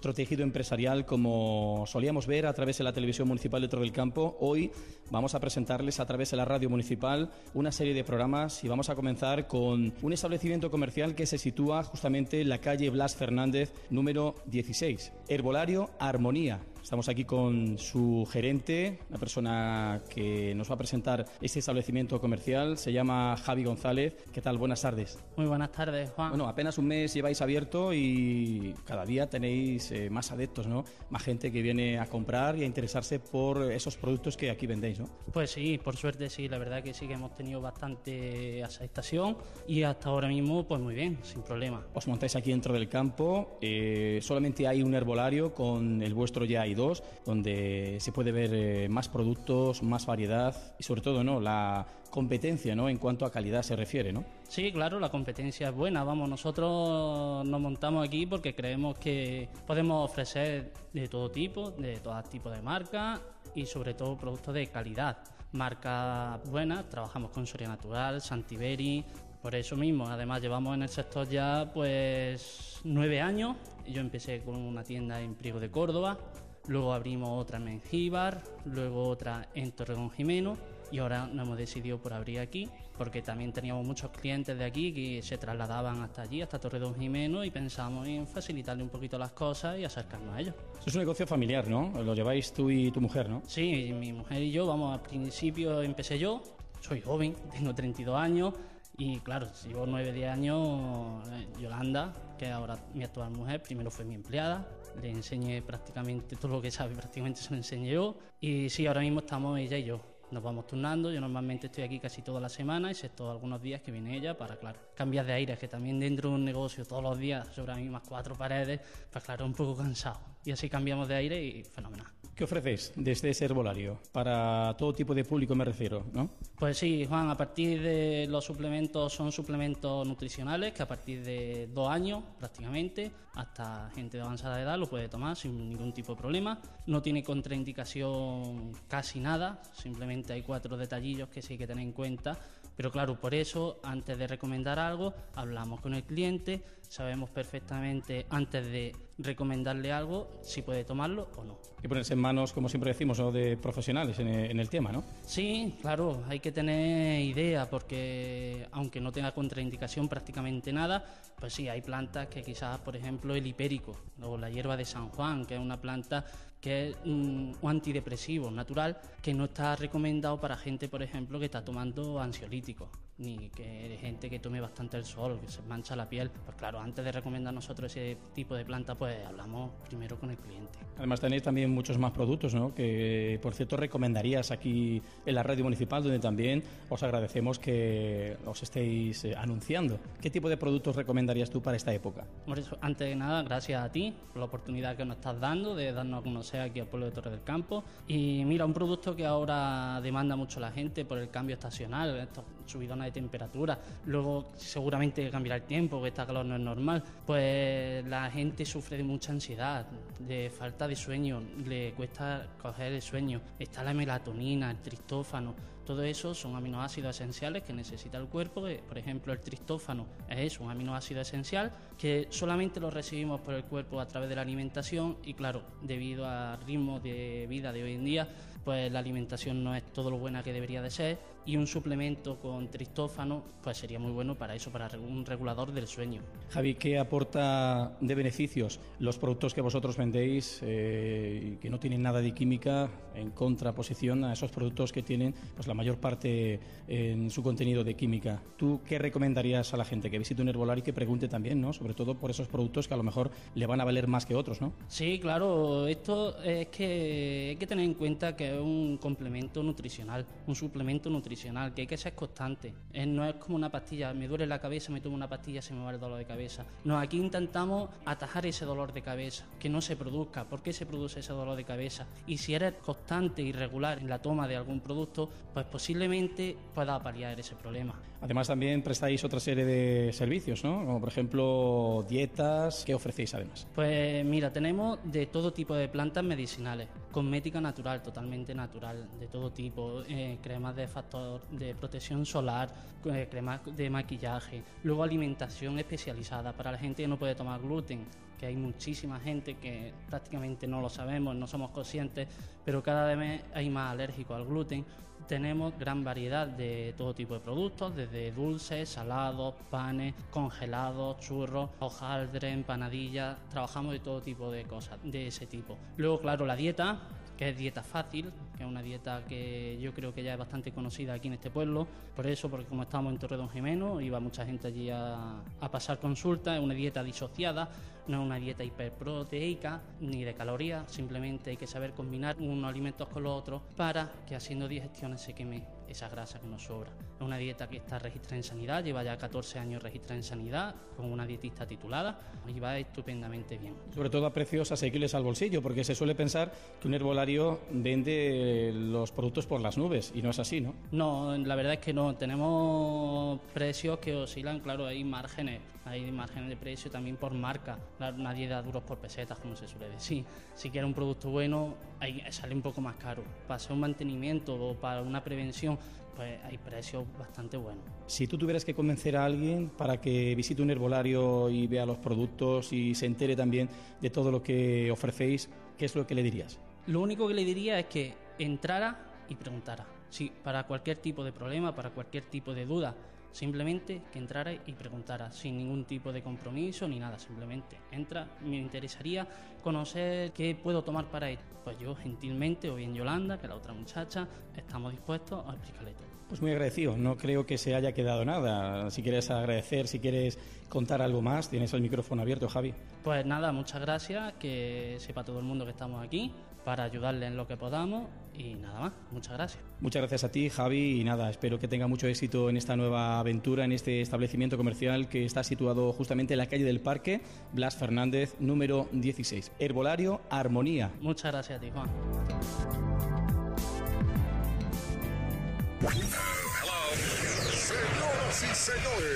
nuestro tejido empresarial, como solíamos ver a través de la televisión municipal de Torre del Campo, hoy vamos a presentarles a través de la radio municipal una serie de programas y vamos a comenzar con un establecimiento comercial que se sitúa justamente en la calle Blas Fernández, número 16, Herbolario Armonía. Estamos aquí con su gerente, una persona que nos va a presentar este establecimiento comercial, se llama Javi González. ¿Qué tal? Buenas tardes. Muy buenas tardes, Juan. Bueno, apenas un mes lleváis abierto y cada día tenéis más adeptos, ¿no? Más gente que viene a comprar y a interesarse por esos productos que aquí vendéis, ¿no? Pues sí, por suerte sí, la verdad que sí que hemos tenido bastante aceptación y hasta ahora mismo pues muy bien, sin problema. Os montáis aquí dentro del campo, solamente hay un herbolario, con el vuestro ya hay dos, donde se puede ver más productos, más variedad y sobre todo, ¿no?, la competencia, ¿no?, en cuanto a calidad se refiere, ¿no? Sí, claro, la competencia es buena. Vamos, nosotros nos montamos aquí porque creemos que podemos ofrecer de todo tipo de marcas y sobre todo productos de calidad. Marcas buenas, trabajamos con Soria Natural, Santiberi. Por eso mismo, además llevamos en el sector ya pues 9 años. Yo empecé con una tienda en Priego de Córdoba, luego abrimos otra en Mengíbar, luego otra en Torredón Jimeno y ahora nos hemos decidido por abrir aquí porque también teníamos muchos clientes de aquí que se trasladaban hasta allí, hasta Torredón Jimeno, y pensamos en facilitarle un poquito las cosas y acercarnos a ellos. Es un negocio familiar, ¿no? Lo lleváis tú y tu mujer, ¿no? Sí, mi mujer y yo, vamos, al principio empecé yo, soy joven, tengo 32 años. Y claro, llevo 9-10 años. Yolanda, que ahora mi actual mujer, primero fue mi empleada, le enseñé prácticamente todo lo que sabe, prácticamente se lo enseñé yo. Y sí, ahora mismo estamos ella y yo. Nos vamos turnando, yo normalmente estoy aquí casi toda la semana, excepto algunos días que viene ella para, claro, cambiar de aire, que también dentro de un negocio todos los días sobre las mismas 4 paredes, pues claro, un poco cansado. Y así cambiamos de aire y fenomenal. ¿Qué ofrecéis desde ese herbolario? Para todo tipo de público me refiero, ¿no? Pues sí, Juan, a partir de los suplementos, son suplementos nutricionales que a partir de 2 años prácticamente, hasta gente de avanzada edad lo puede tomar sin ningún tipo de problema. No tiene contraindicación casi nada, simplemente hay 4 detallillos que sí hay que tener en cuenta, pero claro, por eso antes de recomendar algo hablamos con el cliente, sabemos perfectamente antes de recomendarle algo si puede tomarlo o no. Hay que ponerse en manos, como siempre decimos, ¿no?, de profesionales en el tema, ¿no? Sí, claro, hay que tener idea porque aunque no tenga contraindicación prácticamente nada, pues sí, hay plantas que quizás, por ejemplo, el hipérico o la hierba de San Juan, que es una planta que es un antidepresivo natural que no está recomendado para gente, por ejemplo, que está tomando ansiolíticos, ni que gente que tome bastante el sol, que se mancha la piel. Pues claro, antes de recomendar nosotros ese tipo de planta, pues hablamos primero con el cliente. Además tenéis también muchos más productos, ¿no?, que por cierto recomendarías aquí en la radio municipal, donde también os agradecemos que os estéis anunciando. ¿Qué tipo de productos recomendarías tú para esta época? Por eso, antes de nada, gracias a ti por la oportunidad que nos estás dando de darnos a conocer aquí al pueblo de Torre del Campo. Y mira, un producto que ahora demanda mucho la gente por el cambio estacional, estos subidones de temperatura, luego seguramente cambiará el tiempo, que esta calor no es normal, pues la gente sufre de mucha ansiedad, de falta de sueño, le cuesta coger el sueño. Está la melatonina, el tristófano, todo eso son aminoácidos esenciales que necesita el cuerpo. Por ejemplo, el tristófano es un aminoácido esencial que solamente lo recibimos por el cuerpo a través de la alimentación y claro, debido al ritmo de vida de hoy en día, pues la alimentación no es todo lo buena que debería de ser y un suplemento con tristófano pues sería muy bueno para eso, para un regulador del sueño. Javi, ¿qué aporta de beneficios los productos que vosotros vendéis y que no tienen nada de química, en contraposición a esos productos que tienen pues la mayor parte en su contenido de química? ¿Tú qué recomendarías a la gente que visite un herbolario y que pregunte también, ¿no?, sobre todo por esos productos que a lo mejor le van a valer más que otros, ¿no? Sí, claro, esto es que hay que tener en cuenta que es un complemento nutricional, un suplemento nutricional, que hay que ser constante. No es como una pastilla, me duele la cabeza, me tomo una pastilla, se me va el dolor de cabeza. No, aquí intentamos atajar ese dolor de cabeza, que no se produzca. ¿Por qué se produce ese dolor de cabeza? Y si eres constante y regular en la toma de algún producto, pues posiblemente pueda paliar ese problema. Además también prestáis otra serie de servicios, ¿no?, como por ejemplo dietas. ¿Qué ofrecéis además? Pues mira, tenemos de todo tipo de plantas medicinales, cosmética natural, totalmente natural, de todo tipo, cremas de factor de protección solar, cremas de maquillaje, luego alimentación especializada para la gente que no puede tomar gluten, que hay muchísima gente que prácticamente no lo sabemos, no somos conscientes, pero cada vez hay más alérgicos al gluten. Tenemos gran variedad de todo tipo de productos, desde dulces, salados, panes, congelados, churros, hojaldre, empanadillas. Trabajamos de todo tipo de cosas de ese tipo. Luego, claro, la dieta, que es dieta fácil, que es una dieta que yo creo que ya es bastante conocida aquí en este pueblo. Por eso, porque como estamos en Torredonjimeno, iba mucha gente allí a pasar consulta. Es una dieta disociada, no es una dieta hiperproteica ni de calorías, simplemente hay que saber combinar unos alimentos con los otros para que haciendo digestiones se queme esa grasa que nos sobra. Es una dieta que está registrada en Sanidad, lleva ya 14 años registrada en Sanidad, con una dietista titulada y va estupendamente bien. Sobre todo a precios asequibles al bolsillo, porque se suele pensar que un herbolario vende los productos por las nubes y no es así, ¿no? No, la verdad es que no. Tenemos precios que oscilan, claro, hay márgenes de precio también por marca. Claro, nadie da duros por pesetas, como se suele decir. Si quieres un producto bueno, sale un poco más caro. Para hacer un mantenimiento o para una prevención, pues hay precios bastante buenos. Si tú tuvieras que convencer a alguien para que visite un herbolario y vea los productos y se entere también de todo lo que ofrecéis, ¿qué es lo que le dirías? Lo único que le diría es que entrara y preguntara. Sí, para cualquier tipo de problema, para cualquier tipo de duda, simplemente que entrara y preguntara, sin ningún tipo de compromiso ni nada, simplemente entra. Me interesaría conocer qué puedo tomar para esto. Pues yo gentilmente, o bien Yolanda, que es la otra muchacha, estamos dispuestos a explicarle todo. Pues muy agradecido, no creo que se haya quedado nada. Si quieres agradecer, si quieres contar algo más, tienes el micrófono abierto, Javi. Pues nada, muchas gracias, que sepa todo el mundo que estamos aquí para ayudarle en lo que podamos y nada más, muchas gracias. Muchas gracias a ti, Javi, y nada, espero que tenga mucho éxito en esta nueva aventura, en este establecimiento comercial que está situado justamente en la calle del Parque, Blas Fernández, número 16. Herbolario Armonía. Muchas gracias a ti, Juan. Señoras y señores,